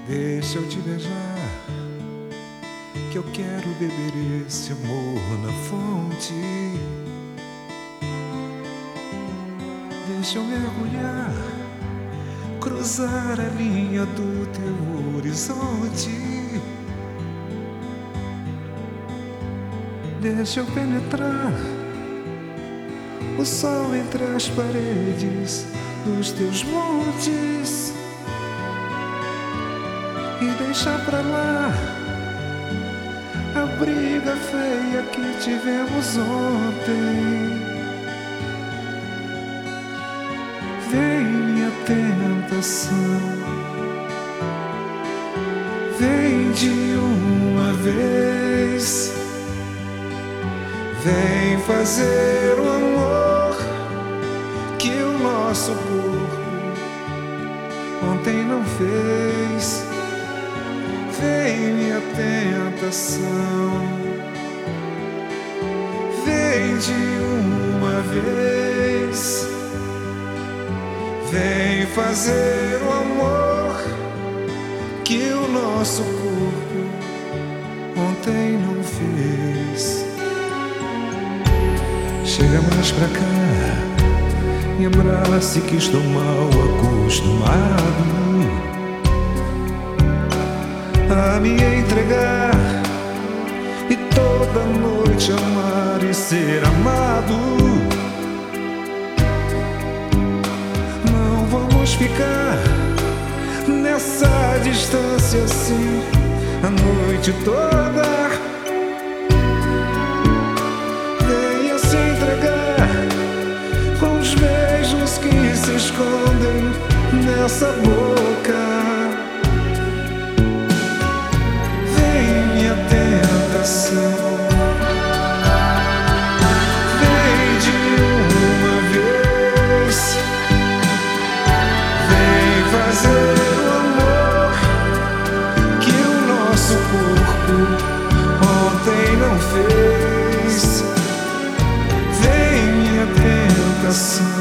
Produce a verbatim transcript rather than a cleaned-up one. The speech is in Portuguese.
Deixa eu te beijar, que eu quero beber esse amor na fonte. Deixa eu mergulhar, cruzar a linha do teu horizonte. Deixa eu penetrar o sol entre as paredes dos teus montes e deixar pra lá a briga feia que tivemos ontem. Vem minha tentação, vem de uma vez, vem fazer o amor que o nosso corpo ontem não fez. Vem minha tentação, vem de uma vez, vem fazer o amor que o nosso corpo ontem não fez. Chega mais pra cá, me abrace que estou mal acostumado a me entregar e toda noite amar e ser amado. Não vamos ficar nessa distância assim a noite toda. Venha se entregar com os beijos que se escondem nessa boca. Vem de uma vez, vem fazer o amor que o nosso corpo ontem não fez. Vem minha tentação,